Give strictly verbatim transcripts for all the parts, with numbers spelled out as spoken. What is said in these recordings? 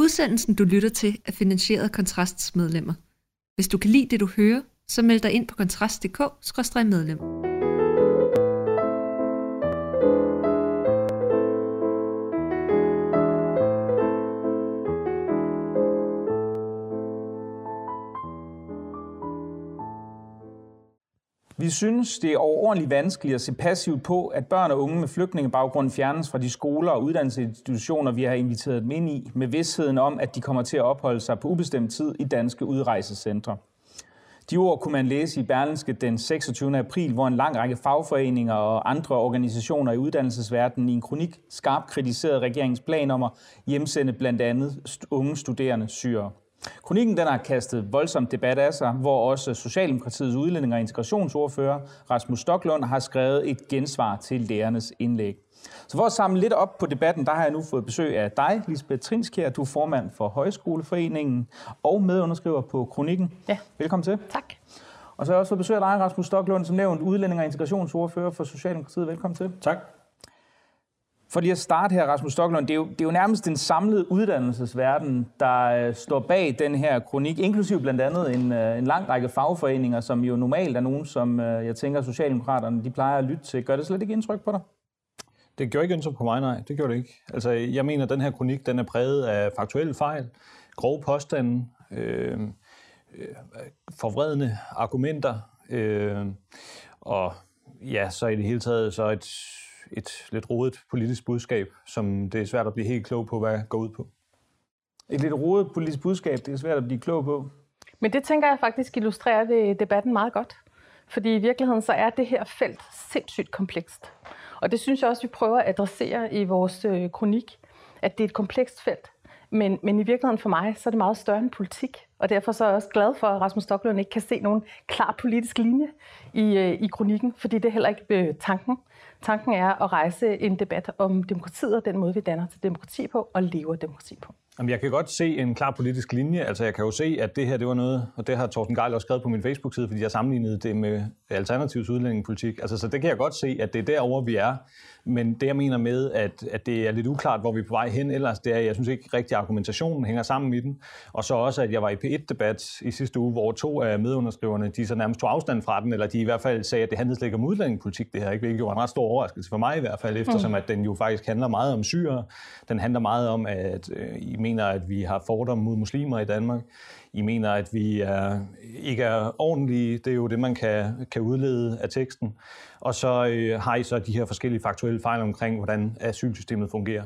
Udsendelsen, du lytter til, er finansieret af Kontrasts medlemmer. Hvis du kan lide det, du hører, så meld dig ind på kontrast punktum d k skråstreg medlem. Vi synes, det er overordentligt vanskeligt at se passivt på, at børn og unge med flygtningebaggrund fjernes fra de skoler og uddannelsesinstitutioner, vi har inviteret dem ind i, med vidstheden om, at de kommer til at opholde sig på ubestemt tid i danske udrejsecentre. De ord kunne man læse i Berlingske den seksogtyvende april, hvor en lang række fagforeninger og andre organisationer i uddannelsesverdenen i en kronik skarpt kritiserede regeringens plan om at hjemsende blandt andet unge studerende syrere. Kronikken den har kastet voldsomt debat af sig, hvor også Socialdemokratiets udlænding- og integrationsordfører Rasmus Stoklund har skrevet et gensvar til lærernes indlæg. Så for at samle lidt op på debatten, der har jeg nu fået besøg af dig, Lisbeth Trinskjær. Du er formand for Højskoleforeningen og medunderskriver på kronikken. Ja. Velkommen til. Tak. Og så har jeg også fået besøg af dig, Rasmus Stoklund, som nævnt udlænding- og integrationsordfører for Socialdemokratiet. Velkommen til. Tak. For lige at starte her, Rasmus Stoklund, det er, jo, det er jo nærmest den samlede uddannelsesverden, der står bag den her kronik, inklusiv blandt andet en, en lang række fagforeninger, som jo normalt er nogen, som jeg tænker, Socialdemokraterne de plejer at lytte til. Gør det slet ikke indtryk på dig? Det gjorde ikke indtryk på mig, nej. Det gjorde det ikke. Altså, jeg mener, at den her kronik den er præget af faktuelle fejl, grove påstande, øh, øh, forvredne argumenter, øh, og ja, så i det hele taget så et et lidt rodet politisk budskab, som det er svært at blive helt klog på, hvad går ud på. Et lidt rodet politisk budskab, det er svært at blive klog på. Men det tænker jeg faktisk illustrerer det debatten meget godt. Fordi i virkeligheden så er det her felt sindssygt komplekst. Og det synes jeg også, vi prøver at adressere i vores øh, kronik, at det er et komplekst felt. Men, men i virkeligheden for mig, så er det meget større end politik. Og derfor så er jeg også glad for, at Rasmus Stoklund ikke kan se nogen klar politisk linje i, øh, i kronikken, fordi det er heller ikke øh, tanken. Tanken er at rejse en debat om demokratiet og den måde, vi danner til demokrati på og lever demokrati på. Jamen, jeg kan godt se en klar politisk linje. Altså, jeg kan jo se, at det her det var noget, og det har Torsten Gejl også skrevet på min Facebook-side, fordi jeg sammenlignede det med Alternativets udlændingepolitik. Altså, så det kan jeg godt se, at det er derovre, vi er. Men det, jeg mener med, at, at det er lidt uklart, hvor vi er på vej hen ellers, det er, jeg synes ikke rigtig, argumentationen hænger sammen i den. Og så også, at jeg var i P et-debat i sidste uge, hvor to af medunderskriverne, de så nærmest tog afstand fra den, eller de i hvert fald sagde, at det handlede slet ikke om udlændingepolitik, det her, ikke? Hvilket jo var en ret stor overraskelse for mig i hvert fald, eftersom at den jo faktisk handler meget om syrere. Den handler meget om, at øh, I mener, at vi har fordomme mod muslimer i Danmark. I mener, at vi er, ikke er ordentlige. Det er jo det, man kan, kan udlede af teksten. Og så øh, har I så de her forskellige faktuelle fejl omkring, hvordan asylsystemet fungerer.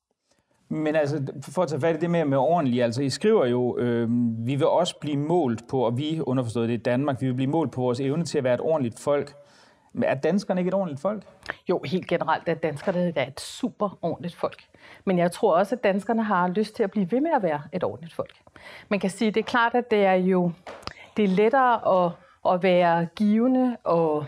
Men altså, for at tage fat i det med, med ordentligt, altså I skriver jo, øh, vi vil også blive målt på, og vi underforstået det i Danmark, vi vil blive målt på vores evne til at være et ordentligt folk. Men er danskerne ikke et ordentligt folk? Jo, helt generelt er danskerne er et super ordentligt folk. Men jeg tror også, at danskerne har lyst til at blive ved med at være et ordentligt folk. Man kan sige, det er klart, at det er jo det er lettere at, at være givende og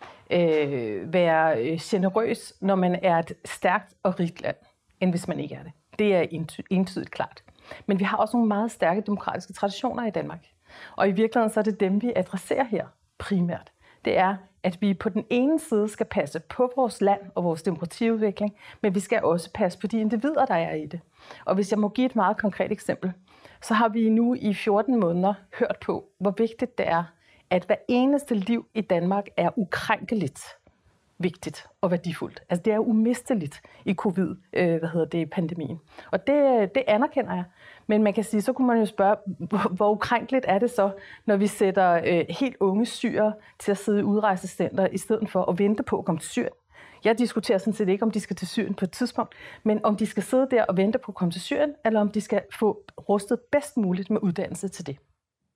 øh, være generøs, når man er et stærkt og rigt land, end hvis man ikke er det. Det er entydigt klart. Men vi har også nogle meget stærke demokratiske traditioner i Danmark. Og i virkeligheden så er det dem, vi adresserer her primært. Det er, at vi på den ene side skal passe på vores land og vores demokratiudvikling, men vi skal også passe på de individer, der er i det. Og hvis jeg må give et meget konkret eksempel, så har vi nu i fjorten måneder hørt på, hvor vigtigt det er, at hver eneste liv i Danmark er ukrænkeligt vigtigt og værdifuldt. Altså det er umisteligt i covid, øh, hvad hedder det, pandemien. Og det, det anerkender jeg. Men man kan sige, så kunne man jo spørge, hvor, hvor ukrænkeligt er det så, når vi sætter øh, helt unge syrere til at sidde i udrejsecenter, i stedet for at vente på at komme til Syrien. Jeg diskuterer sådan set ikke, om de skal til Syrien på et tidspunkt, men om de skal sidde der og vente på at komme til Syrien, eller om de skal få rustet bedst muligt med uddannelse til det.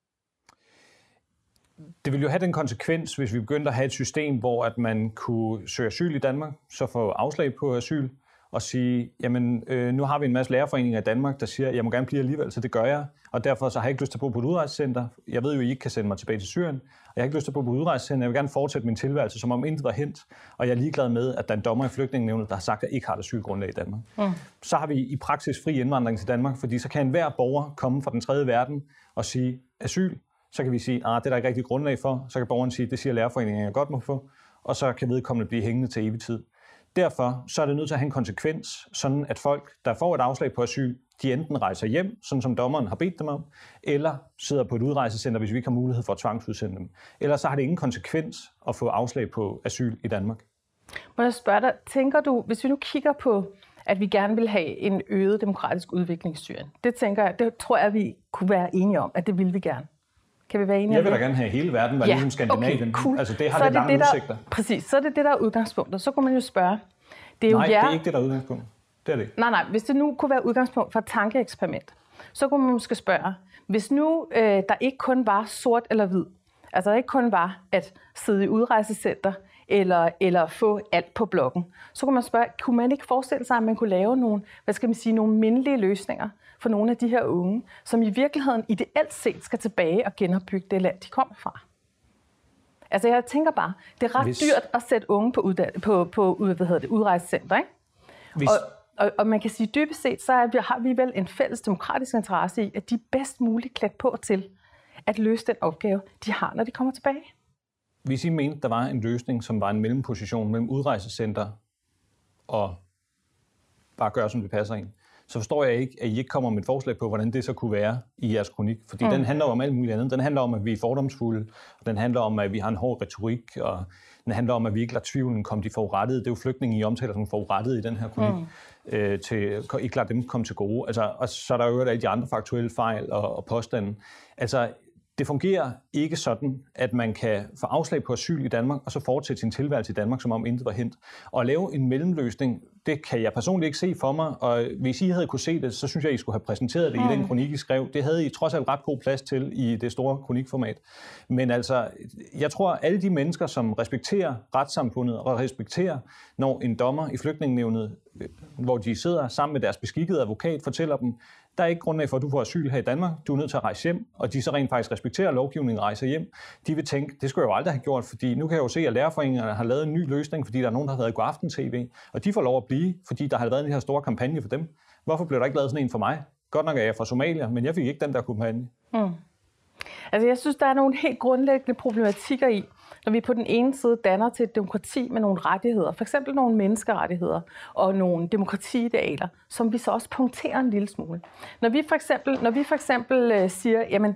Det vil jo have den konsekvens, hvis vi begyndte at have et system, hvor at man kunne søge asyl i Danmark, så få afslag på asyl, og sige, jamen øh, nu har vi en masse lærerforeninger i Danmark, der siger, jeg må gerne blive alligevel, så det gør jeg, og derfor så har jeg ikke lyst til at bo på et udrejsecenter. Jeg ved jo, I ikke kan sende mig tilbage til Syrien, og jeg har ikke lyst til at bo på et udrejsecenter. Jeg vil gerne fortsætte min tilværelse, som om intet var hent, og jeg er ligeglad med, at der er en dommer i Flygtningenævnet, der har sagt, at jeg ikke har et asylgrundlag i Danmark. Mm. Så har vi i praksis fri indvandring til Danmark, fordi så kan enhver borger komme fra den tredje verden og sige asyl. Så kan vi sige, at ah, det er der ikke rigtig grundlag for. Så kan borgeren sige, at det siger lærerforeningen, jeg godt må få. Og så kan vedkommende blive hængende til evig tid. Derfor så er det nødt til at have en konsekvens, sådan at folk, der får et afslag på asyl, de enten rejser hjem, sådan som dommeren har bedt dem om, eller sidder på et udrejsecenter, hvis vi ikke har mulighed for at tvangsudsende dem. Ellers så har det ingen konsekvens at få afslag på asyl i Danmark. Må jeg spørge dig, tænker du, hvis vi nu kigger på, at vi gerne vil have en øget demokratisk udvikling i Syrien, det tænker jeg, det tror jeg, vi kunne være enige om, at det vil vi gerne. Kan vi være enige om det? Jeg vil da gerne have, at hele verden var ja, ligesom Skandinavien. Okay, cool. Altså det har så det lange det, der, udsigter. Præcis, så er det det, der er udgangspunktet. Så kunne man jo spørge, det er Nej, jo jer... det er ikke det, der er udgangspunktet. Det er det ikke. Nej, nej, hvis det nu kunne være udgangspunkt for et tankeeksperiment, så kunne man måske spørge, hvis nu øh, der ikke kun var sort eller hvid, altså der ikke kun var at sidde i udrejsecenter, eller, eller få alt på blokken, så kunne man spørge, kunne man ikke forestille sig, at man kunne lave nogle, hvad skal man sige, nogle mindelige løsninger for nogle af de her unge, som i virkeligheden ideelt set skal tilbage og genopbygge det land, de kommer fra? Altså jeg tænker bare, det er ret Hvis... dyrt at sætte unge på, uddan- på, på hvad hedder det, udrejsecenter, ikke? Hvis... Og, og, og man kan sige, dybest set, så er vi, har vi vel en fælles demokratisk interesse i, at de er bedst muligt klædt på til at løse den opgave, de har, når de kommer tilbage. Hvis I mente, der var en løsning, som var en mellemposition mellem udrejsecenter og bare gøre, som det passer ind, så forstår jeg ikke, at I ikke kommer med et forslag på, hvordan det så kunne være i jeres kronik. Fordi mm. den handler om alt muligt andet. Den handler om, at vi er fordomsfulde, og den handler om, at vi har en hård retorik, og den handler om, at vi ikke lader tvivlen komme de forurettede. Det er jo flygtninge, I omtaler som forurettede i den her kronik. Mm. Øh, til, ikke lader dem komme til gode. Altså, og så er der jo alle de andre faktuelle fejl og, og påstande. Altså, det fungerer ikke sådan, at man kan få afslag på asyl i Danmark, og så fortsætte sin tilværelse i Danmark, som om intet var hent. Og at lave en mellemløsning, det kan jeg personligt ikke se for mig, og hvis I havde kunne se det, så synes jeg, I skulle have præsenteret det mm. i den kronik, I skrev. Det havde I trods alt ret god plads til i det store kronikformat. Men altså, jeg tror, at alle de mennesker, som respekterer retssamfundet og respekterer, når en dommer i Flygtningenævnet, hvor de sidder sammen med deres beskikkede advokat, fortæller dem, der er ikke grundlag for, at du får asyl her i Danmark. Du er nødt til at rejse hjem, og de så rent faktisk respekterer lovgivningen og rejser hjem. De vil tænke, det skulle jeg jo aldrig have gjort, fordi nu kan jeg jo se, at lærerforeningerne har lavet en ny løsning, fordi der er nogen, der har været i Godaften-tv, og de får lov at blive, fordi der har været en her store kampagne for dem. Hvorfor blev der ikke lavet sådan en for mig? Godt nok er jeg fra Somalia, men jeg fik ikke den der kampagne. Mm. Altså jeg synes, der er nogle helt grundlæggende problematikker i, når vi på den ene side danner til et demokrati med nogle rettigheder, for eksempel nogle menneskerettigheder og nogle demokratiidealer, som vi så også punkterer en lille smule. Når vi for eksempel, når vi for eksempel uh, siger, jamen,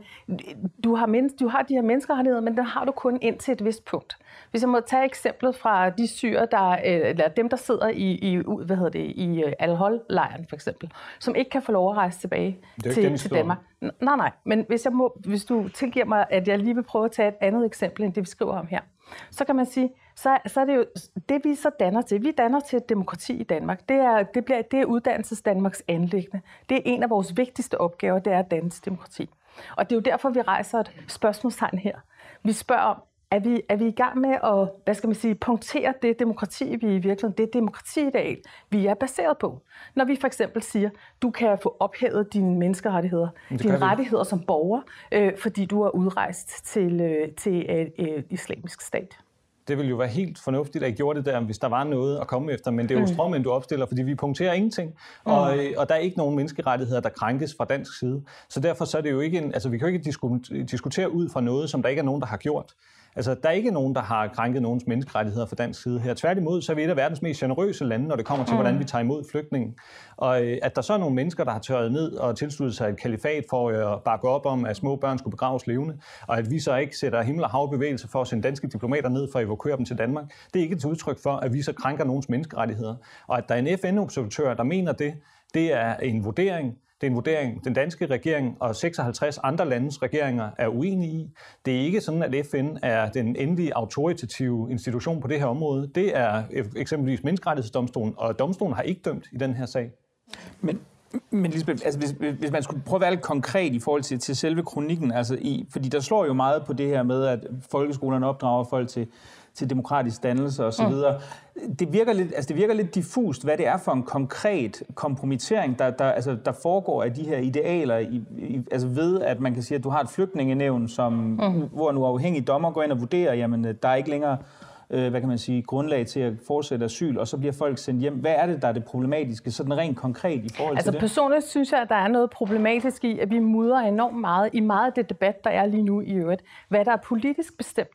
du har, men, du har de her menneskerettigheder, men den har du kun ind til et vist punkt. Hvis jeg må tage eksemplet fra de syrer, der, eller dem, der sidder i, i, hvad hedder det, i Al-Hol-lejren for eksempel, som ikke kan få lov at rejse tilbage til, til Danmark. Nej, nej, men hvis, jeg må, hvis du tilgiver mig, at jeg lige vil prøve at tage et andet eksempel, end det vi skriver om her, så kan man sige, så, så er det jo det, vi så danner til. Vi danner til et demokrati i Danmark. Det er, det bliver, det er uddannelses Danmarks anliggende. Det er en af vores vigtigste opgaver, det er at danne til demokrati. Og det er jo derfor, vi rejser et spørgsmålstegn her. Vi spørger om, er vi, er vi i gang med at, hvad skal man sige, punktere det demokrati, vi i virkeligheden, det demokratiideal, vi er baseret på. Når vi for eksempel siger, du kan få ophævet dine menneskerettigheder, dine rettigheder som borger, øh, fordi du er udrejst til, øh, til et øh, islamisk stat. Det ville jo være helt fornuftigt, at I gjorde det der, hvis der var noget at komme efter, men det er jo mm. stråmænd, du opstiller, fordi vi punkterer ingenting, mm. og, og der er ikke nogen menneskerettigheder, der krænkes fra dansk side. Så derfor så er det jo ikke en, altså vi kan jo ikke disku- diskutere ud fra noget, som der ikke er nogen, der har gjort. Altså, der er ikke nogen, der har krænket nogens menneskerettigheder fra dansk side her. Tværtimod, så er vi et af verdens mest generøse lande, når det kommer til, mm. hvordan vi tager imod flygtninge. Og at der så er nogle mennesker, der har tørret ned og tilsluttet sig et kalifat for at bakke op om, at små børn skulle begraves levende, og at vi så ikke sætter himmel og hav bevægelse for at sende danske diplomater ned for at evakuere dem til Danmark, det er ikke et udtryk for, at vi så krænker nogens menneskerettigheder. Og at der er en F N-observatør, der mener det, det er en vurdering. Det er en vurdering, den danske regering og seksoghalvtreds andre landes regeringer er uenige i. Det er ikke sådan, at F N er den endelige autoritative institution på det her område. Det er eksempelvis Menneskerettighedsdomstolen, og domstolen har ikke dømt i den her sag. Men, men Lisbeth, altså hvis, hvis man skulle prøve at være lidt konkret i forhold til, til selve kronikken, altså i, fordi der slår jo meget på det her med, at folkeskolerne opdrager folk til til demokratisk dannelse og så videre. Mm. Det virker lidt, altså det virker lidt diffust, hvad det er for en konkret kompromittering, der, der, altså, der foregår af de her idealer, i, i, altså ved, at man kan sige, at du har et flygtningenævn, som, mm. hvor en uafhængig dommer går ind og vurderer, jamen, der er ikke længere øh, hvad kan man sige, grundlag til at fortsætte asyl, og så bliver folk sendt hjem. Hvad er det, der er det problematiske, sådan rent konkret i forhold altså, til det? Altså personligt synes jeg, at der er noget problematisk i, at vi mudrer enormt meget i meget af det debat, der er lige nu i øvrigt, hvad der er politisk bestemt,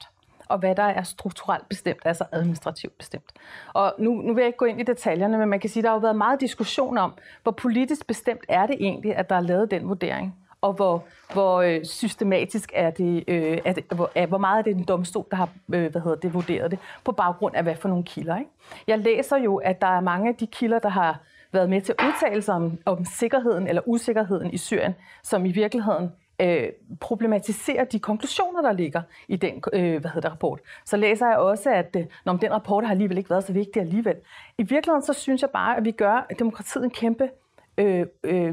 og hvad der er strukturelt bestemt, altså administrativt bestemt. Og nu, nu vil jeg ikke gå ind i detaljerne, men man kan sige, at der har jo været meget diskussion om, hvor politisk bestemt er det egentlig, at der er lavet den vurdering, og hvor, hvor øh, systematisk er det, øh, er det hvor, er, hvor meget er det en domstol, der har øh, hvad hedder det, vurderet det, på baggrund af hvad for nogle kilder. Ikke? Jeg læser jo, at der er mange af de kilder, der har været med til at udtale sig om, om sikkerheden eller usikkerheden i Syrien, som i virkeligheden øh, problematiserer de konklusioner, der ligger i den øh, hvad hedder det, rapport. Så læser jeg også, at øh, når den rapport har alligevel ikke været så vigtig alligevel. I virkeligheden så synes jeg bare, at vi gør demokratiet en kæmpe, øh, øh,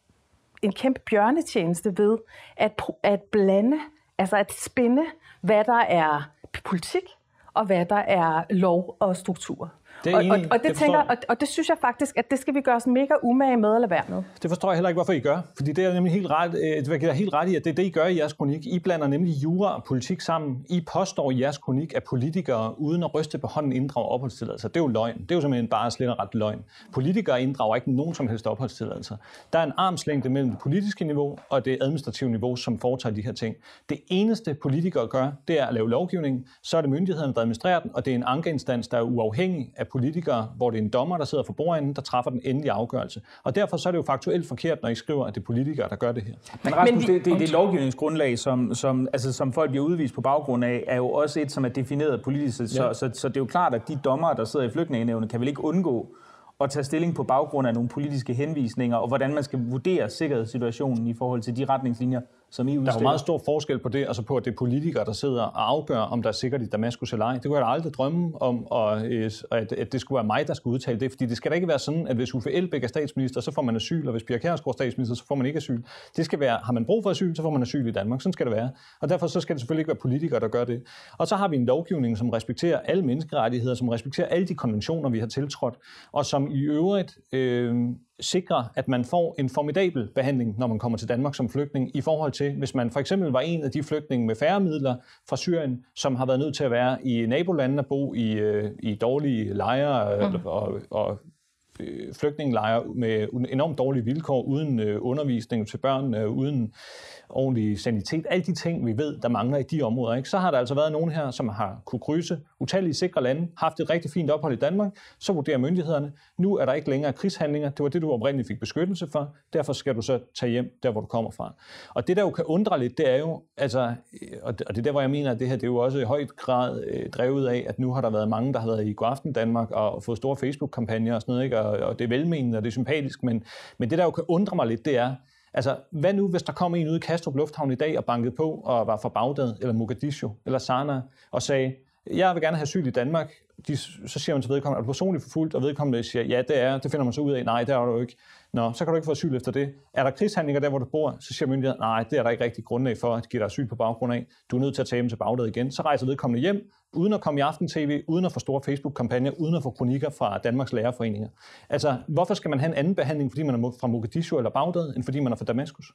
en kæmpe bjørnetjeneste ved at, at blande, altså at spænde, hvad der er politik og hvad der er lov og struktur. Det og, og, og, det det tænker, og, og det synes jeg faktisk, at det skal vi gøre os mega umage med eller være med. Det forstår jeg heller ikke, hvorfor I gør. Fordi det er nemlig helt ret, det er helt ret i, at det er det, I gør i jeres kronik. I blander nemlig jura og politik sammen. I påstår i jeres kronik, at politikere uden at ryste på hånden inddrager opholdstilladelser. Det er jo løgn. Det er jo simpelthen bare slet og ret løgn. Politikere inddrager ikke nogen som helst opholdstilladelser. Der er en armslængde mellem det politiske niveau og det administrative niveau, som foretager de her ting. Det eneste politikere gør, det er at lave lovgivning. Så er det myndighederne, der administrerer den, og det er en ankeinstans, der er uafhængig af politikere, hvor det er en dommer, der sidder for bordenden, der træffer den endelige afgørelse. Og derfor så er det jo faktuelt forkert, når I skriver, at det er politikere, der gør det her. Men Rasmus, det, det, det lovgivningsgrundlag, som, som, altså, som folk bliver udvist på baggrund af, er jo også et, som er defineret politisk. Så, ja. så, så, så det er jo klart, at de dommere, der sidder i Flygtningenævnet, kan vel ikke undgå at tage stilling på baggrund af nogle politiske henvisninger, og hvordan man skal vurdere sikkerhedssituationen i forhold til de retningslinjer, som I udstiller. Der er jo meget stor forskel på det, altså på, at det er politikere, der sidder og afgør, om der er sikkert i Damaskus eller ej. Det kunne jeg da aldrig drømme om, og, at, at det skulle være mig, der skulle udtale det, fordi det skal da ikke være sådan, at hvis Uffe Elbæk er statsminister, så får man asyl, og hvis Pia Kjærsgaard er statsminister, så får man ikke asyl. Det skal være, har man brug for asyl, så får man asyl i Danmark. Sådan skal det være. Og derfor så skal det selvfølgelig ikke være politikere, der gør det. Og så har vi en lovgivning, som respekterer alle menneskerettigheder, som respekterer alle de konventioner, vi har tiltrådt, og som i øvrigt øh, sikre, at man får en formidabel behandling, når man kommer til Danmark som flygtning, i forhold til, hvis man for eksempel var en af de flygtninge med færre midler fra Syrien, som har været nødt til at være i nabolandene og bo i, øh, i dårlige lejre mm. og, og øh, flygtningelejre med enormt dårlige vilkår, uden øh, undervisning til børn, øh, uden ordentlig sanitet, alle de ting, vi ved, der mangler i de områder. Ikke? Så har der altså været nogen her, som har kunne krydse utallige sikre lande, haft et rigtig fint ophold i Danmark, så vurderer myndighederne, nu er der ikke længere krigshandlinger, det var det, du oprindeligt fik beskyttelse for, derfor skal du så tage hjem der, hvor du kommer fra. Og det, der jo kan undre lidt, det er jo, altså, og det er der, hvor jeg mener, at det her, det er jo også i højt grad øh, drevet af, at nu har der været mange, der har været i Godaften Danmark og fået store Facebook-kampagner og sådan noget, ikke? Og, og det er velmenende, og det er sympatisk, men, men det, der jo kan undre mig lidt, det er, altså, hvad nu, hvis der kom en ude i Kastrup Lufthavn i dag og bankede på og var fra Bagdad, eller Mogadishu, eller Sanaa, og sagde, jeg vil gerne have asyl i Danmark. De, så siger man til vedkommende, er du personligt forfulgt? Og vedkommende siger, ja, det er. Det finder man så ud af. Nej, det er du ikke. Nå, så kan du ikke få asyl efter det. Er der krigshandlinger der, hvor du bor? Så siger myndigheden, nej, det er der ikke rigtig grundlag for at give dig asyl på baggrund af. Du er nødt til at tage hjem til Bagdad igen. Så rejser vedkommende hjem, uden at komme i Aften-T V, uden at få store Facebook-kampagner, uden at få kronikker fra Danmarks lærerforeninger. Altså, hvorfor skal man have en anden behandling, fordi man er fra Mogadishu eller Bagdad, end fordi man er fra Damaskus?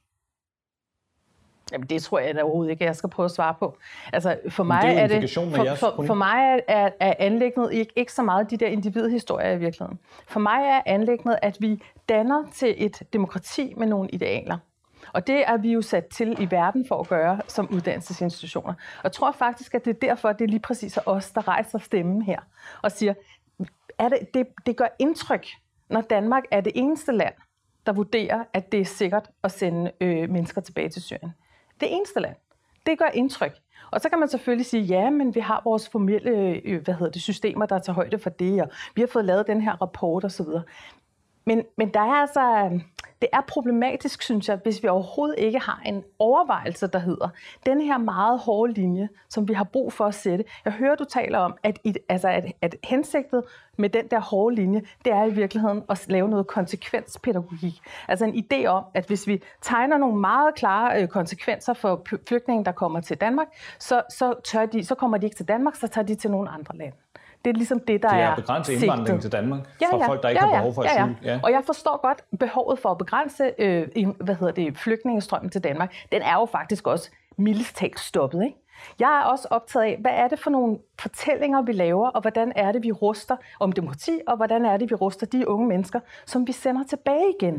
Jamen, det tror jeg da overhovedet ikke, jeg skal prøve at svare på. Altså, for mig det er, er det for, for, for mig er, er anliggende ikke, ikke så meget de der individhistorier i virkeligheden. For mig er anliggende, at vi danner til et demokrati med nogle idealer. Og det er vi jo sat til i verden for at gøre som uddannelsesinstitutioner. Og jeg tror faktisk, at det er derfor, at det er lige præcis os, der rejser stemmen her og siger, er det, det, det gør indtryk, når Danmark er det eneste land, der vurderer, at det er sikkert at sende øh, mennesker tilbage til Syrien. Det eneste land. Det gør indtryk. Og så kan man selvfølgelig sige, ja, men vi har vores formelle øh, hvad hedder det, systemer, der tager højde for det, og vi har fået lavet den her rapport osv. Men, men der er altså, det er problematisk, synes jeg, hvis vi overhovedet ikke har en overvejelse, der hedder, den her meget hårde linje, som vi har brug for at sætte. Jeg hører, du taler om, at, altså at, at hensigtet med den der hårde linje, det er i virkeligheden at lave noget konsekvenspædagogik. Altså en idé om, at hvis vi tegner nogle meget klare konsekvenser for flygtninge, der kommer til Danmark, så, så, tør de, så kommer de ikke til Danmark, så tager de til nogle andre lande. Det er ligesom det, der er Det er at begrænse indvandringen til Danmark ja, ja, for folk, der ikke ja, ja, har behov for asyl. Ja, ja. Ja. Og jeg forstår godt behovet for at begrænse øh, hvad hedder det, flygtningestrømmen til Danmark. Den er jo faktisk også mildest talt stoppet, ikke? Jeg er også optaget af, hvad er det for nogle fortællinger, vi laver, og hvordan er det, vi ruster om demokrati, og hvordan er det, vi ruster de unge mennesker, som vi sender tilbage igen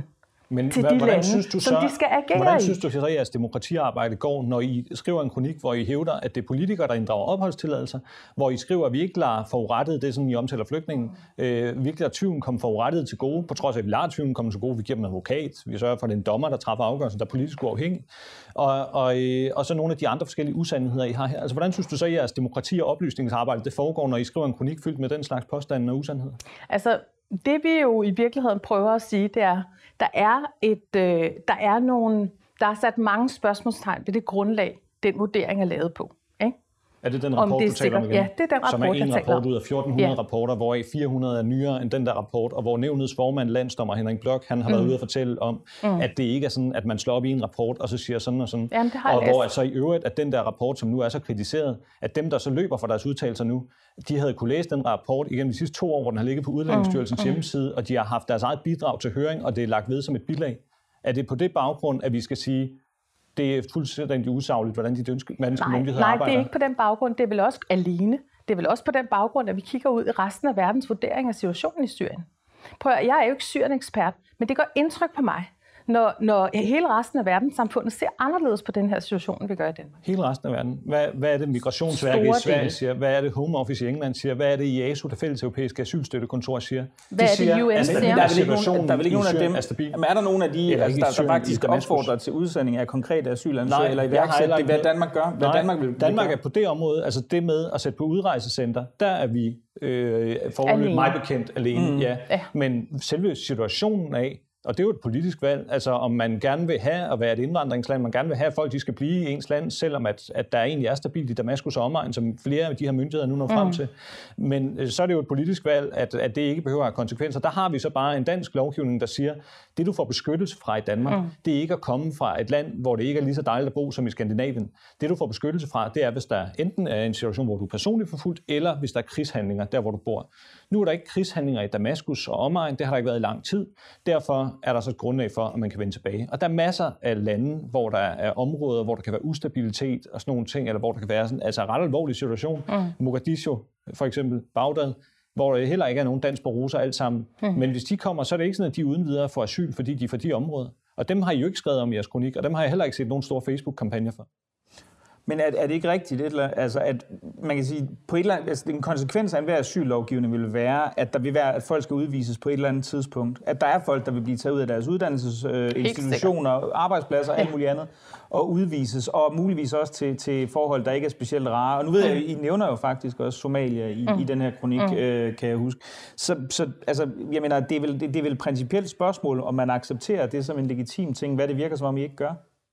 Men til hva, de hvordan lande, synes du så, som de skal agere hvordan i. synes du, at jeres demokratiarbejde går, når I skriver en kronik, hvor I hævder, at det er politikere, der inddrager opholdstilladelser, hvor I skriver, at vi ikke lader forurettede, det er sådan, I omtaler flygtningen, øh, vi ikke lader tvivlen komme forurettede til gode, på trods af, at vi lader tvivlen komme til gode, vi giver dem en advokat, vi sørger for, at det er en dommer, der træffer afgørelsen, der er politisk uafhængig, og, og, øh, og så nogle af de andre forskellige usandheder, I har her. Altså, hvordan synes du så, at jeres demokrati- og oplysningsarbejde det foregår, når I skriver en kronik fyldt med den slags påstande og usandheder? Altså, det vi jo i virkeligheden prøver at sige, det er, der er et, øh, der er nogle, der er sat mange spørgsmålstegn ved det grundlag, den vurdering er lavet på. Ikke? Er det den rapport, det du taler om igen? Ja, det er den rapport, som er en rapport ud af fjorten hundrede ja. rapporter, hvoraf fire hundrede er nyere end den der rapport, og hvor nævnets formand, landsdommer Henrik Bloch, han har mm. været ude at fortælle om, mm. at det ikke er sådan, at man slår op i en rapport, og så siger sådan og sådan. Jamen, og hvor altså i øvrigt, at den der rapport, som nu er så kritiseret, at dem, der så løber for deres udtalelser nu, de havde kunne læse den rapport igennem de sidste to år, hvor den har ligget på Udlændingsstyrelsens mm. hjemmeside, og de har haft deres eget bidrag til høring, og det er lagt ved som et bilag. Er det på det baggrund, at vi skal sige, det er fuldstændig usagligt, hvordan de danske myndigheder nej, arbejder? Nej, det er ikke på den baggrund. Det er vel også alene. Det er vel også på den baggrund, at vi kigger ud i resten af verdens vurdering af situationen i Syrien. Prøv at, jeg er jo ikke Syrien-ekspert, men det gør indtryk på mig, når, når hele resten af verdenssamfundet ser anderledes på den her situation, end vi gør i Danmark. Hele resten af verden? Hvad, hvad er det Migrationsværket i Sverige siger? Hvad er det Home Office i England siger? Hvad er det I A S U, det fælles europæiske asylstøttekontor, siger? Hvad er det U N altså, siger? Der er vel ikke nogen, der er vel ikke nogen af dem, er, jamen, er der nogen af de, altså, der, der faktisk opfordrer til udsending af konkrete asylansøgere, eller iværksætte det, hvad Danmark gør? Hvad Nej, Danmark, vil, Danmark er på det område, altså det med at sætte på udrejsecenter, der er vi øh, forholdet mig bekendt alene. Mm. Ja. Ja. Men selve situationen af, og det er jo et politisk valg, altså om man gerne vil have at være et indvandringsland, man gerne vil have, at folk de skal blive i ens land, selvom at, at der egentlig er stabilt i Damaskus og omegn, som flere af de her myndigheder nu når frem mm. til. Men så er det jo et politisk valg, at, at det ikke behøver at have konsekvenser. Der har vi så bare en dansk lovgivning, der siger, det du får beskyttelse fra i Danmark, mm. det er ikke at komme fra et land, hvor det ikke er lige så dejligt at bo som i Skandinavien. Det du får beskyttelse fra, det er, hvis der enten er en situation, hvor du er personligt forfulgt, eller hvis der er krigshandlinger der, hvor du bor. Nu er der ikke krigshandlinger i Damaskus og omegn, det har der ikke været i lang tid. Derfor er der så et grundlag for, at man kan vende tilbage. Og der er masser af lande, hvor der er områder, hvor der kan være ustabilitet og sådan nogle ting, eller hvor der kan være sådan, altså en ret alvorlig situation. Mm. Mogadishu, for eksempel Bagdad, hvor der heller ikke er nogen dansborusser alt sammen. Mm. Men hvis de kommer, så er det ikke sådan, at de uden videre får asyl, fordi de er fra de områder. Og dem har I jo ikke skrevet om i jeres kronik, og dem har jeg heller ikke set nogen store Facebook-kampagner for. Men er, er det ikke rigtigt, eller, altså, at man kan sige, på et eller andet, altså, en konsekvens af enhver asyllovgivning vil være, at der vil være, at folk skal udvises på et eller andet tidspunkt. At der er folk, der vil blive taget ud af deres uddannelsesinstitutioner, øh, arbejdspladser og alt muligt andet, og udvises, og muligvis også til, til forhold, der ikke er specielt rare. Og nu ved jeg, I nævner jo faktisk også Somalia i, mm. i den her kronik, mm. øh, kan jeg huske. Så, så altså, jeg mener, det er vel, det, det er vel et principielt spørgsmål, om man accepterer det som en legitim ting, hvad det virker som om I ikke gør?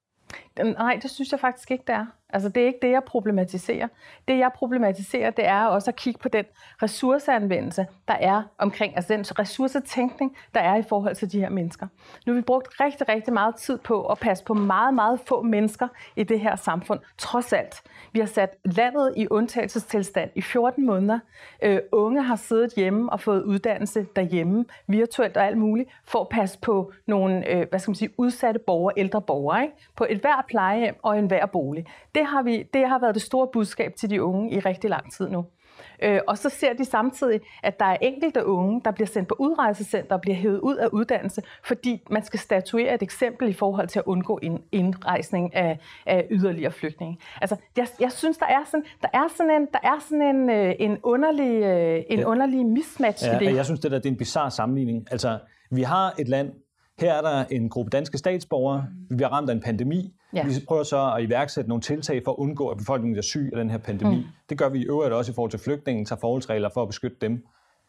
Nej, det synes jeg faktisk ikke, det er. Altså, det er ikke det, jeg problematiserer. Det, jeg problematiserer, det er også at kigge på den ressourceanvendelse, der er omkring, altså den ressourcetænkning, der er i forhold til de her mennesker. Nu har vi brugt rigtig, rigtig meget tid på at passe på meget, meget få mennesker i det her samfund. Trods alt. Vi har sat landet i undtagelsestilstand i fjorten måneder. Øh, unge har siddet hjemme og fået uddannelse derhjemme, virtuelt og alt muligt, for at passe på nogle, øh, hvad skal man sige, udsatte borgere, ældre borgere, ikke? På et hver plejehjem og en hver bolig. Det har, vi, det har været det store budskab til de unge i rigtig lang tid nu. Øh, og så ser de samtidig, at der er enkelte unge, der bliver sendt på udrejsecenter og bliver hævet ud af uddannelse, fordi man skal statuere et eksempel i forhold til at undgå en indrejsning af, af yderligere flygtninge. Altså, jeg, jeg synes, der er sådan, der er sådan en, der er sådan en, en underlig, en ja. underlig mismatch ja, i det. Jeg synes, det der det er en bizarre sammenligning. Altså, vi har et land. Her er der en gruppe danske statsborgere. Vi bliver ramt af en pandemi. Ja. Vi prøver så at iværksætte nogle tiltag for at undgå, at befolkningen er syg af den her pandemi. Mm. Det gør vi i øvrigt også i forhold til flygtninge, tager forholdsregler for at beskytte dem.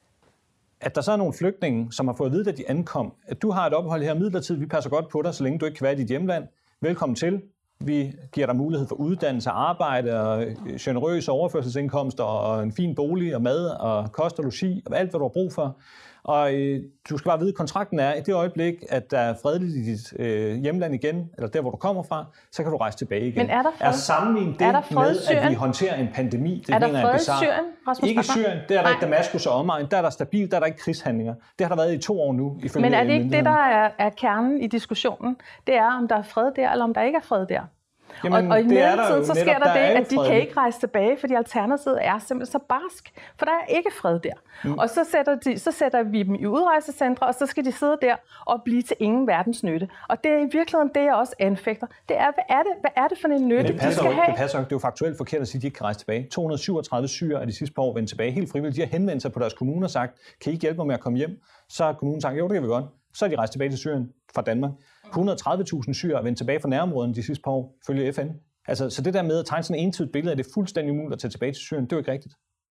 At der så er nogle flygtninge, som har fået at vide, at de ankom, at du har et ophold her midlertidigt, vi passer godt på dig, så længe du ikke kan være i dit hjemland. Velkommen til. Vi giver dig mulighed for uddannelse, arbejde og generøse overførselsindkomster og en fin bolig og mad og kost og logi og alt, hvad du har brug for. Og øh, du skal bare vide, at kontrakten er, i det øjeblik, at der er fredeligt i dit øh, hjemland igen, eller der, hvor du kommer fra, så kan du rejse tilbage igen. Men er der fred? Er sammenlignet det med, at vi håndterer en pandemi? Det er der fred i Syrien, Rasmus? Ikke i Syrien. Der er der ikke Damaskus og omegn. Der er der stabilt. Der er der ikke krigshandlinger. Det har der været i to år nu. Men er det ikke det, der er, er kernen i diskussionen? Det er, om der er fred der, eller om der ikke er fred der. Jamen, og, og i mellemtiden, så sker der, der det, at de kan ikke rejse tilbage, fordi alternativet er simpelthen så barsk, for der er ikke fred der. Mm. Og så sætter, de, så sætter vi dem i udrejsecentre, og så skal de sidde der og blive til ingen verdens nytte. Og det er i virkeligheden det, jeg også anfægter. Det er, hvad er det, hvad er det for en nytte, det passer de skal ikke, have? Det passer ikke. Det er jo faktuelt forkert at sige, at de ikke kan rejse tilbage. to hundrede og syvogtredive syrere er de sidste par år vendt tilbage helt frivilligt. De har henvendt sig på deres kommune og sagt, kan I ikke hjælpe mig med at komme hjem? Så har kommunen sagt, jo, det kan vi godt. Så er de rejst tilbage til Syrien fra Danmark. et hundrede og tredive tusind syrere er vendt tilbage fra nærområderne de sidste par år, følge F N. Altså, så det der med at tegne sådan et entydigt billede, at det er fuldstændig umuligt at tage tilbage til Syrien, det er jo ikke rigtigt.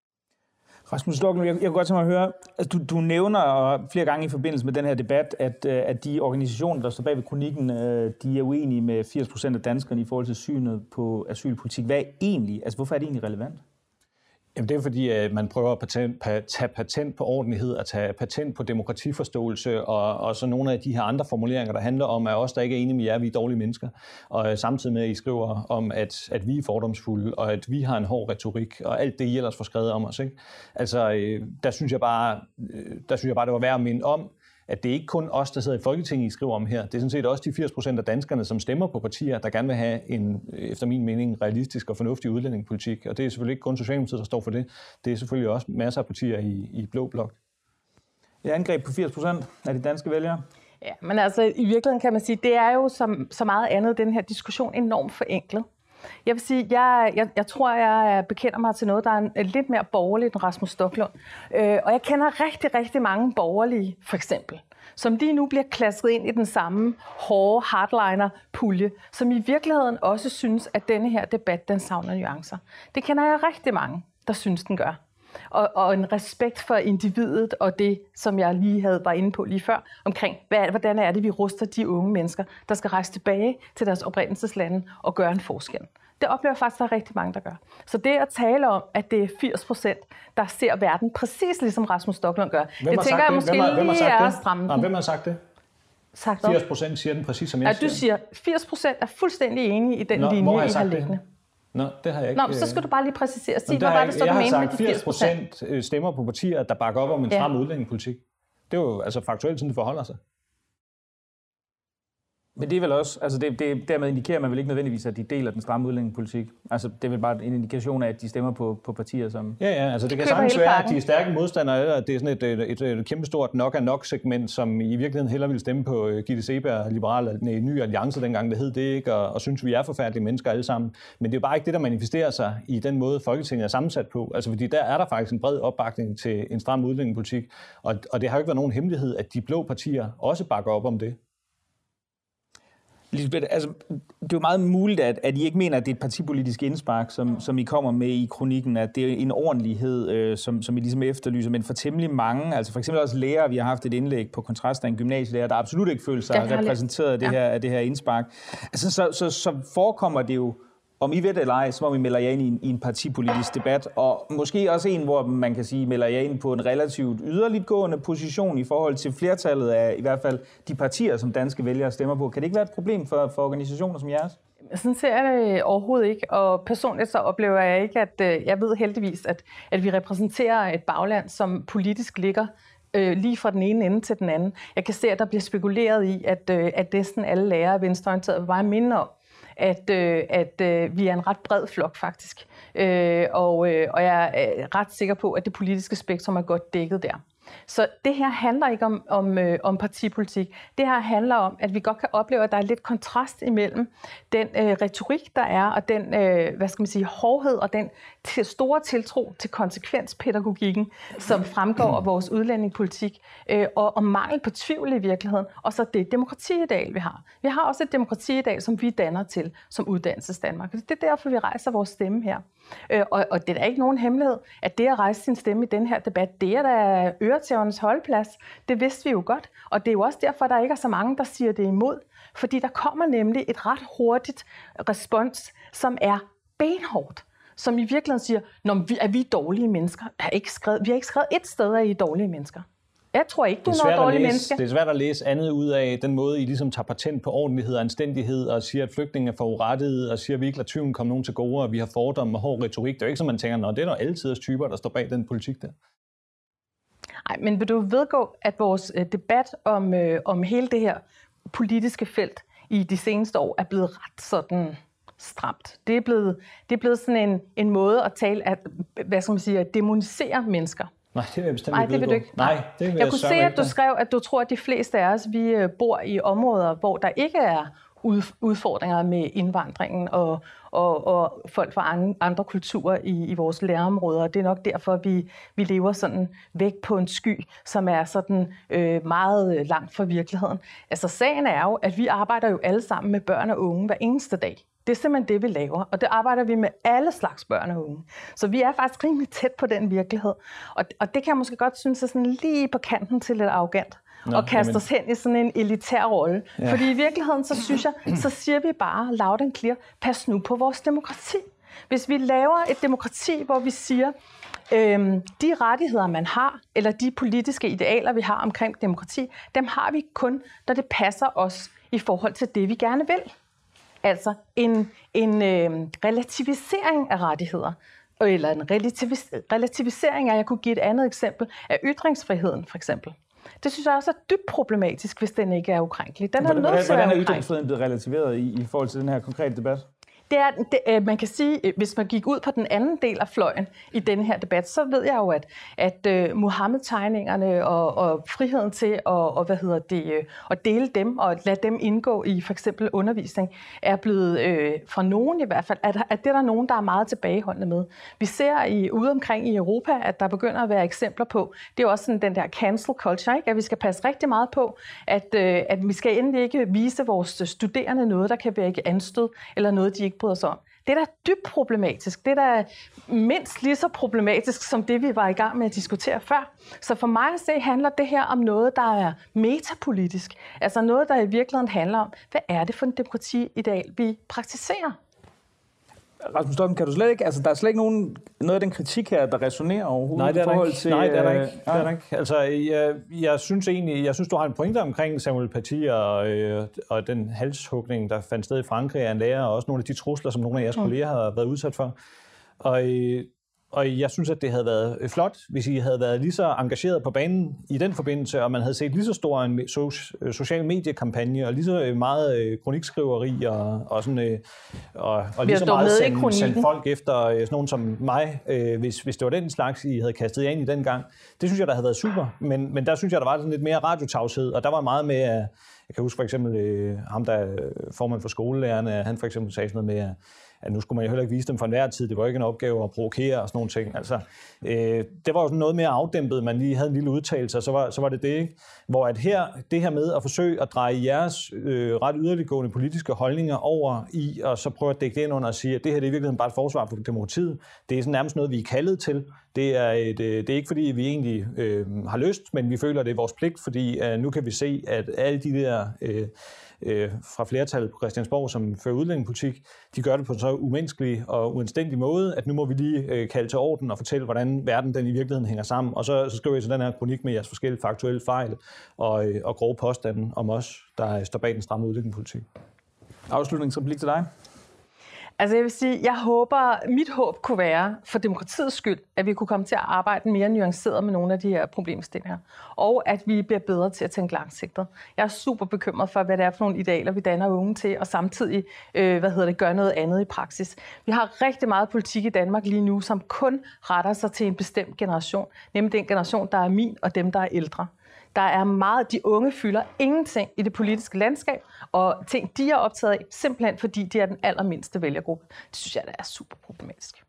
Rasmus Stoklund, jeg, jeg kunne godt tænke mig at høre, at du, du nævner flere gange i forbindelse med den her debat, at, at de organisationer, der står bag ved kronikken, de er uenige med firs procent af danskerne i forhold til synet på asylpolitik. Hvad er egentlig, altså hvorfor er det egentlig relevant? Jamen det er fordi, at man prøver at patent, pa, tage patent på ordentlighed, at tage patent på demokratiforståelse, og, og så nogle af de her andre formuleringer, der handler om, at os, der ikke er enige med jer, vi er dårlige mennesker. Og samtidig med, at I skriver om, at, at vi er fordomsfulde, og at vi har en hård retorik, og alt det, I ellers får skrevet om os. Ikke? Altså, der synes jeg bare, der synes jeg bare, det var værd at minde om, at det ikke kun os, der sidder i Folketinget, I skriver om her. Det er sådan set også de firs procent af danskerne, som stemmer på partier, der gerne vil have en, efter min mening, realistisk og fornuftig udlændingepolitik. Og det er selvfølgelig ikke kun Socialdemokratiet, der står for det. Det er selvfølgelig også masser af partier i, i Blå Blok. Jeg angreb på firs procent af de danske vælgere. Ja, men altså i virkeligheden kan man sige, det er jo som så meget andet, den her diskussion enormt forenklet. Jeg vil sige, jeg, jeg, jeg tror, jeg bekender mig til noget, der er lidt mere borgerligt end Rasmus Stoklund. Øh, og jeg kender rigtig, rigtig mange borgerlige, for eksempel, som lige nu bliver klasket ind i den samme hårde hardliner-pulje, som i virkeligheden også synes, at denne her debat, den savner nuancer. Det kender jeg rigtig mange, der synes, den gør. Og, og en respekt for individet og det, som jeg lige havde var inde på lige før, omkring, hvad, hvordan er det, vi ruster de unge mennesker, der skal rejse tilbage til deres oprindelseslande og gøre en forskel. Det oplever jeg faktisk, der er rigtig mange, der gør. Så det at tale om, at det er firs procent, der ser verden præcis ligesom Rasmus Stoklund gør, hvem det tænker jeg måske hvem har, hvem har lige er at det? stramme den. Nå, hvem har sagt det? Sagt firs procent siger den præcis som jeg ja, siger. Du siger, firs procent er fuldstændig enige i den Nå, linje, har I har liggende. Nå, det har jeg ikke. Nå, så skal du bare lige præcisere. Sig, hvad var det, så jeg du har med sagt de firs procent stemmer på partier, der bakker op om en stram ja. udlændingepolitik. Det er jo altså faktuelt, sådan det forholder sig. Men det er vel også, altså det, det dermed indikerer man vel ikke nødvendigvis, at de deler den stramme udlændingepolitik. Altså det er vel bare en indikation af, at de stemmer på, på partier, som... Ja, ja, altså det kan sagtens være, at de er stærke modstandere, eller at det er sådan et, et, et, et kæmpestort nok er nok segment, som i virkeligheden hellere ville stemme på Gitte Seeberg, Liberal, nej, Ny Alliance dengang, det hed det ikke, og, og synes, vi er forfærdelige mennesker alle sammen. Men det er jo bare ikke det, der manifesterer sig i den måde, Folketinget er sammensat på. Altså fordi der er der faktisk en bred opbakning til en stram udlændingepolitik, og, og det har jo ikke været nogen hemmelighed, at de blå partier også bakker op om det. Lisbeth, altså, det er jo meget muligt, at, at I ikke mener, at det er et partipolitisk indspark, som, som I kommer med i kronikken, at det er en ordentlighed, øh, som, som I ligesom efterlyser, men for temmelig mange, altså for eksempel også lærere, vi har haft et indlæg på kontrast af en gymnasielærer, der absolut ikke føler sig repræsenteret af det, ja. her, af det her indspark. Altså, så, så, så forekommer det jo, om I ved det eller ej, så må vi melder jer ind i en, i en partipolitisk debat, og måske også en, hvor man kan sige, melder jer ind på en relativt yderligtgående position i forhold til flertallet af i hvert fald de partier, som danske vælgere stemmer på. Kan det ikke være et problem for, for organisationer som jeres? Sådan ser jeg det overhovedet ikke, og personligt så oplever jeg ikke, at jeg ved heldigvis, at, at vi repræsenterer et bagland, som politisk ligger øh, lige fra den ene ende til den anden. Jeg kan se, at der bliver spekuleret i, at, øh, at næsten alle lærere er venstreorienterede. Bare minde om, at, øh, at øh, vi er en ret bred flok faktisk, øh, og, øh, og jeg er ret sikker på, at det politiske spektrum er godt dækket der. Så det her handler ikke om, om, øh, om partipolitik. Det her handler om, at vi godt kan opleve, at der er lidt kontrast imellem den øh, retorik, der er, og den øh, hvad skal man sige, hårdhed og den til store tiltro til konsekvenspædagogikken, som fremgår af vores udlændingepolitik, øh, og, og mangel på tvivl i virkeligheden, og så det demokratiideal, vi har. Vi har også et demokratiideal, som vi danner til som Uddannelsesdanmark. Det er derfor, vi rejser vores stemme her. Øh, og, og det er da ikke nogen hemmelighed, at det at rejse sin stemme i den her debat, det er da øretævernes holdplads. Det vidste vi jo godt, og det er jo også derfor, der ikke er så mange, der siger det imod. Fordi der kommer nemlig et ret hurtigt respons, som er benhårdt, som i virkeligheden siger, at vi er dårlige mennesker. Jeg har ikke skrevet, vi har ikke skrevet et sted, at I er dårlige mennesker. Jeg tror ikke, du er noget dårlige menneske. Det er svært at læse andet ud af den måde, I ligesom tager patent på ordentlighed og anstændighed, og siger, at flygtninge er forurettede, og siger, at vi ikke lader tvivlen komme nogen til gode, og vi har fordomme og hård retorik. Det er jo ikke, som man tænker, når det er der altid typer, der står bag den politik der. Nej, men vil du vedgå, at vores debat om, øh, om hele det her politiske felt i de seneste år er blevet ret sådan stramt. Det er blevet, det er blevet sådan en, en måde at tale, at, hvad skal man sige, at demonisere mennesker. Nej, det vil jeg bestemt Nej, det vil du ikke. Nej, det vil jeg, jeg kunne se, at du skrev, at du tror, at de fleste af os, vi bor i områder, hvor der ikke er udfordringer med indvandringen og, og, og folk fra andre kulturer i, i vores lærerområder. Det er nok derfor, vi, vi lever sådan væk på en sky, som er sådan øh, meget langt fra virkeligheden. Altså sagen er jo, at vi arbejder jo alle sammen med børn og unge hver eneste dag. Det er simpelthen det, vi laver, og det arbejder vi med alle slags børn og unge. Så vi er faktisk rimelig tæt på den virkelighed. Og, og det kan jeg måske godt synes er sådan lige på kanten til lidt arrogant. Nå, og kaste os hen i sådan en elitær rolle. Ja. Fordi i virkeligheden, så synes jeg, så siger vi bare loud and clear, pas nu på vores demokrati. Hvis vi laver et demokrati, hvor vi siger, øhm, de rettigheder, man har, eller de politiske idealer, vi har omkring demokrati, dem har vi kun, når det passer os i forhold til det, vi gerne vil. Altså en, en øh, relativisering af rettigheder, eller en relativis- relativisering af, jeg kunne give et andet eksempel, af ytringsfriheden for eksempel. Det synes jeg også er dybt problematisk, hvis den ikke er ukrænkelig. Den er hvordan, nødt til at hvordan være er ytringsfriheden blevet relativeret i, i forhold til den her konkrete debat? Det er, det, man kan sige, hvis man gik ud på den anden del af fløjen i denne her debat, så ved jeg jo, at, at uh, Muhammed-tegningerne og, og friheden til at, og, hvad hedder det, uh, at dele dem og lade dem indgå i for eksempel undervisning, er blevet, øh, fra nogen i hvert fald, at, at det er der nogen, der er meget tilbageholdende med. Vi ser i, ude omkring i Europa, at der begynder at være eksempler på, det er jo også sådan den der cancel culture, ikke? At vi skal passe rigtig meget på, at, øh, at vi skal endelig ikke vise vores studerende noget, der kan vække anstød, eller noget, de ikke bryder sig om. Det er da dybt problematisk. Det er da mindst lige så problematisk, som det, vi var i gang med at diskutere før. Så for mig at se, handler det her om noget, der er metapolitisk. Altså noget, der i virkeligheden handler om, hvad er det for en demokratiideal, vi praktiserer? Rasmus Stoklund, kan du slet ikke, altså der er slet ikke nogen, noget af den kritik her, der resonerer overhovedet? Nej, det er der ikke. Til, Nej, det er der ikke. Øh, det er der ikke. Altså, jeg, jeg synes egentlig, jeg synes, du har en pointe omkring Samuel Paty og, øh, og den halshugning, der fandt sted i Frankrig af en lærer, og også nogle af de trusler, som nogle af jeres mm. kolleger har været udsat for. Og, øh, og jeg synes, at det havde været flot, hvis I havde været lige så engageret på banen i den forbindelse, og man havde set lige så stor en so- social mediekampagne, og lige så meget kronikskriveri, og, og, sådan, og, og lige så meget sende, sende folk efter sådan nogen som mig, hvis, hvis det var den slags, I havde kastet jer ind i den gang. Det synes jeg, der havde været super, men, men der synes jeg, der var sådan lidt mere radiotavshed, og der var meget med, at jeg kan huske for eksempel øh, ham, der er formand for skolelærerne, han for eksempel sagde sådan noget med, at at nu skulle man jo heller ikke vise dem for enhver tid. Det var ikke en opgave at provokere og sådan nogle ting. Altså, øh, det var jo sådan noget mere afdæmpet. Man lige havde en lille udtalelse, og så var, så var det det, ikke? Hvor at her, det her med at forsøge at dreje jeres øh, ret yderliggående politiske holdninger over i, og så prøve at dække det ind under og sige, at det her det er i virkeligheden bare et forsvar for demokratiet. Det er sådan nærmest noget, vi er kaldet til. Det er, et, det er ikke fordi, vi egentlig øh, har lyst, men vi føler, det er vores pligt, fordi øh, nu kan vi se, at alle de der øh, øh, fra flertallet på Christiansborg, som fører udlændingepolitik, de gør det på en så umenneskelig og uanstændig måde, at nu må vi lige øh, kalde til orden og fortælle, hvordan verden den i virkeligheden hænger sammen. Og så, så skriver jeg så den her kronik med jeres forskellige faktuelle fejl og, øh, og grove påstande om os, der står bag den stramme udlændingepolitik. Afslutningsreplik til dig. Altså jeg vil sige, jeg håber, mit håb kunne være, for demokratiets skyld, at vi kunne komme til at arbejde mere nuanceret med nogle af de her problemstillinger, og at vi bliver bedre til at tænke langsigtet. Jeg er super bekymret for, hvad det er for nogle idealer, vi danner unge til, og samtidig øh, hvad hedder det, gør noget andet i praksis. Vi har rigtig meget politik i Danmark lige nu, som kun retter sig til en bestemt generation, nemlig den generation, der er min, og dem, der er ældre. Der er meget, de unge fylder ingenting i det politiske landskab, og ting, de er optaget af, simpelthen fordi de er den allermindste vælgergruppe. Det synes jeg, der er super problematisk.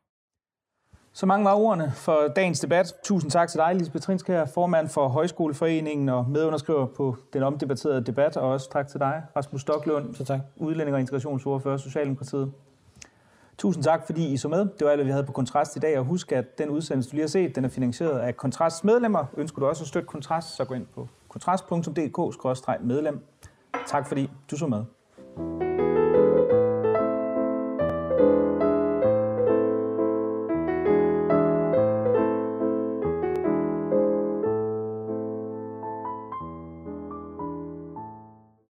Så mange var ordene for dagens debat. Tusind tak til dig, Lisbeth Trinskær, formand for Højskoleforeningen og medunderskriver på den omdebatterede debat, og også tak til dig, Rasmus Stoklund, så tak. Udlænding- og integrationsordfører Socialdemokratiet. Tusind tak, fordi I så med. Det var alt, hvad vi havde på Kontrast i dag, og husk, at den udsendelse, du lige har set, den er finansieret af Kontrasts medlemmer. Ønsker du også at støtte Kontrast, så gå ind på kontrast punktum d k skråstreg medlem. Tak fordi du så med.